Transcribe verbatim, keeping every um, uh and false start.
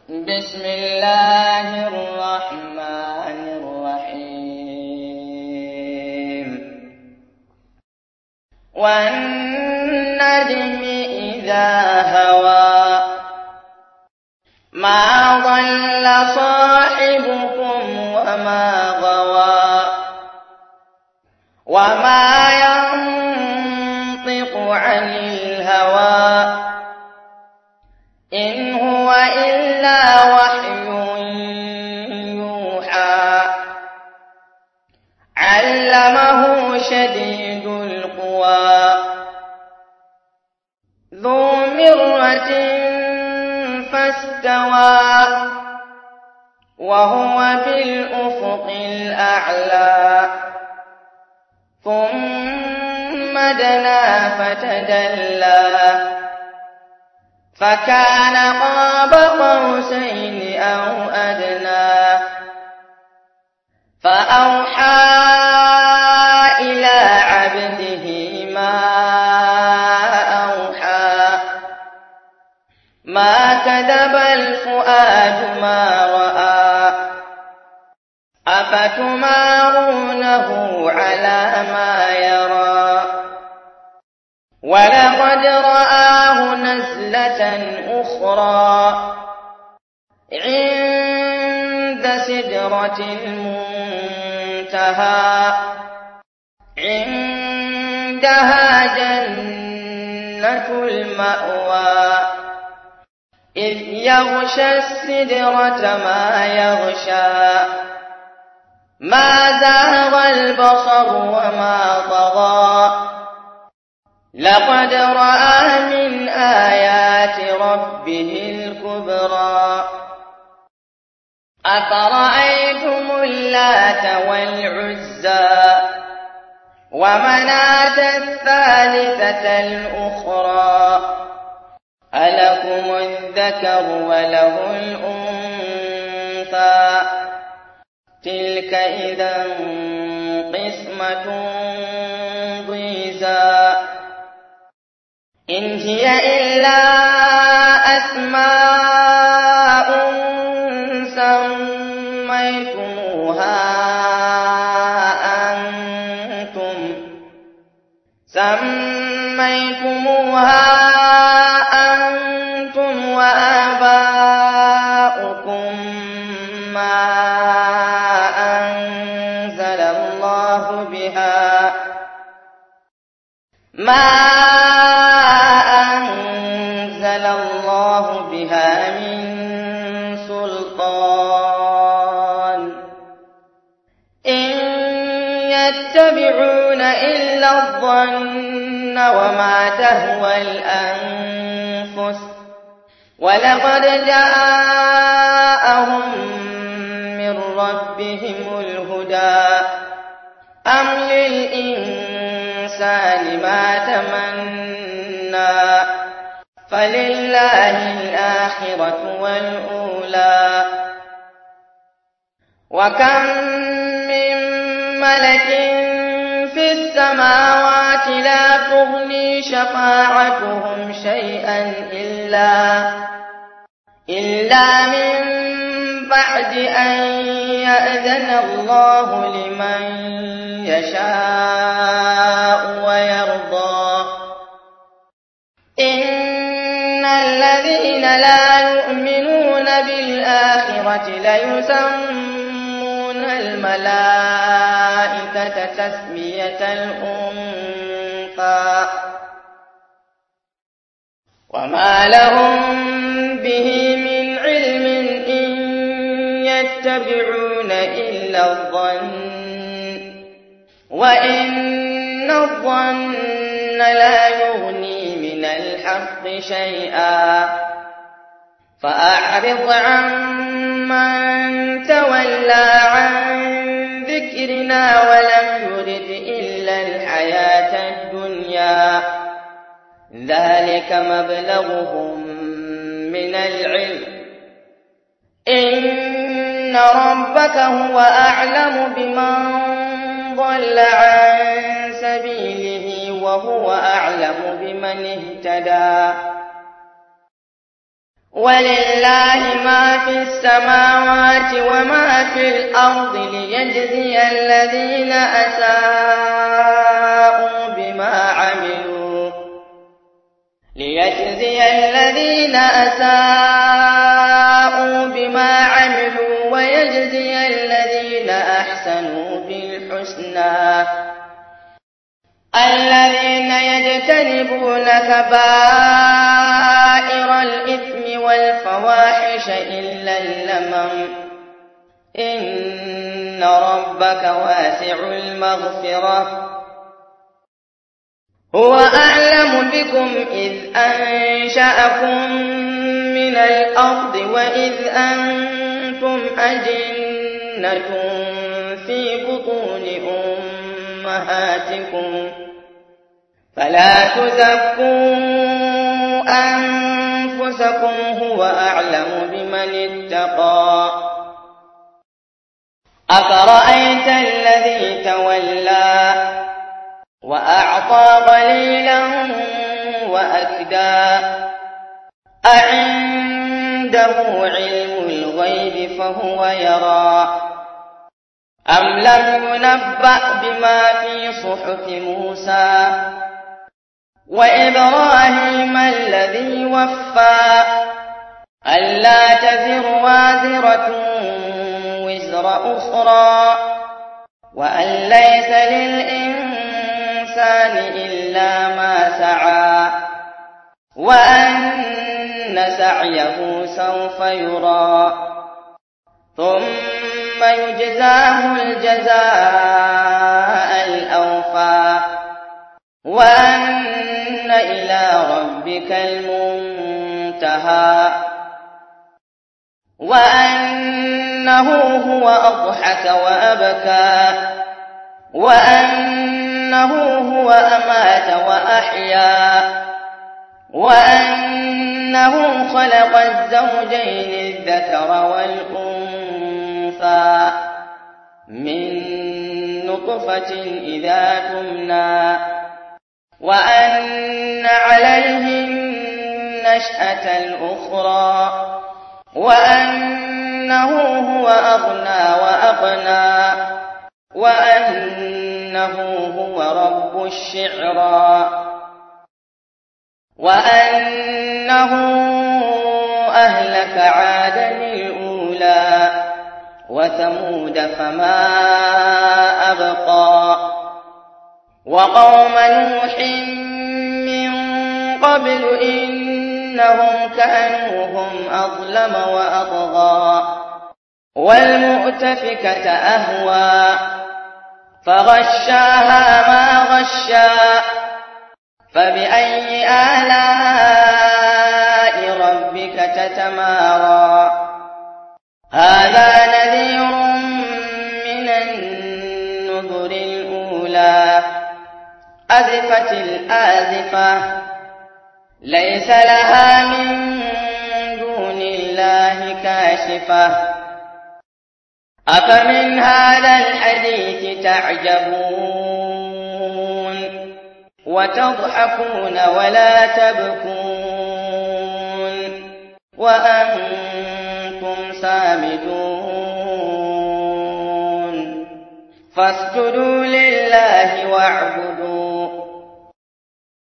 بسم الله الرحمن الرحيم والنجم إذا هوى ما ضل صاحبكم وما غوى وما ينطق عن الهوى إن هو إلا وحي يوحى علمه شديد القوى ذو مرة فاستوى وهو بالأفق الأعلى ثم دنا فتدلى فكان قاب قوسين أو أدنى فأوحى إلى عبده ما أوحى ما كذب الفؤاد ما رأى أفتمارونه على ما يرى ولقد رآه نزلة أخرى عند سدرة المنتهى عندها جنة المأوى إذ يغشى السدرة ما يغشى ما زاغ البصر وما طغى لقد رأى من آيات ربه الكبرى أفرأيتم اللات والعزى ومناة الثالثة الأخرى ألكم الذكر وله الأنثى تلك إذا قسمة ضيزى إن هي إلا أسماء سميتموها أنتم سميتموها أنتم وآباؤكم ما أنزل الله بها ما أنزل الله بها من سلطان إن يتبعون إلا الظن وما تهوى الأنفس ولقد جاءهم من ربهم الهدى أم للإنسان ما تمنى فلله الآخرة والأولى وكم من ملك في السماوات لا تغني شفاعتهم شيئا إلا إلا من بعد أن يأذن الله لمن يشاء ويرضى إن الذين لا يؤمنون بالآخرة ليسمون الملائكة تسمية الأنثى وما لهم به من علم إن يتبعون إلا الظن وإن الظن لا يغني من الحق شيئا فأعرض عمن تولى عن ذكرنا ولم يرد إلا الحياة الدنيا ذلك مبلغهم من العلم إن ربك هو أعلم بمن ضل عن سبيله وهو أعلم بمن اهتدى ولله ما في السماوات وما في الأرض ليجزي الذين أساءوا بما عملوا ليجزي الذين أساءوا بما عملوا ويجزي الذين أحسنوا بالحسنى الذين يجتنبون كبائر الإثم والفواحش إلا اللمم إن ربك واسع المغفرة هو أعلم بكم إذ أنشأكم من الأرض وإذ أنتم أجنة في بطون أمهاتكم فلا تزكوا أنفسكم هو أعلم بمن اتقى أفرأيت الذي تولى وأعطى قليلا وأكدى أعنده علم الغيب فهو يرى أم لم ينبأ بما في صحف موسى وإبراهيم الذي وفى ألا تزر وازرة وزر أخرى وأن ليس للإنسان إلا ما سعى وأن سعيه سوف يرى ثم يجزاه الجزاء الأوفى وأن إلى ربك المنتهى وأنه هو أضحك وأبكى وأنه هو أمات وأحيا وأنه خلق الزوجين الذكر والأنثى من نطفة إذا تمنى وأن عليه النشأة الأخرى وأنه هو أغنى وأقنى وأنه هو رب الشعرى وأنه أهلك عادا الأولى وثمود فما أبقى وقوم نوح من قبل إنهم كانوا هم أظلم وأطغى والمؤتفكة أهوى فغشاها ما غشا فبأي آلاء ربك تتمارى هذا نذير من النذر الأولى أزفت الآزفة ليس لها من دون الله كاشفة أفمن هذا الحديث تعجبون وتضحكون ولا تبكون وأنتم سامدون فاسجدوا لله واعبدوا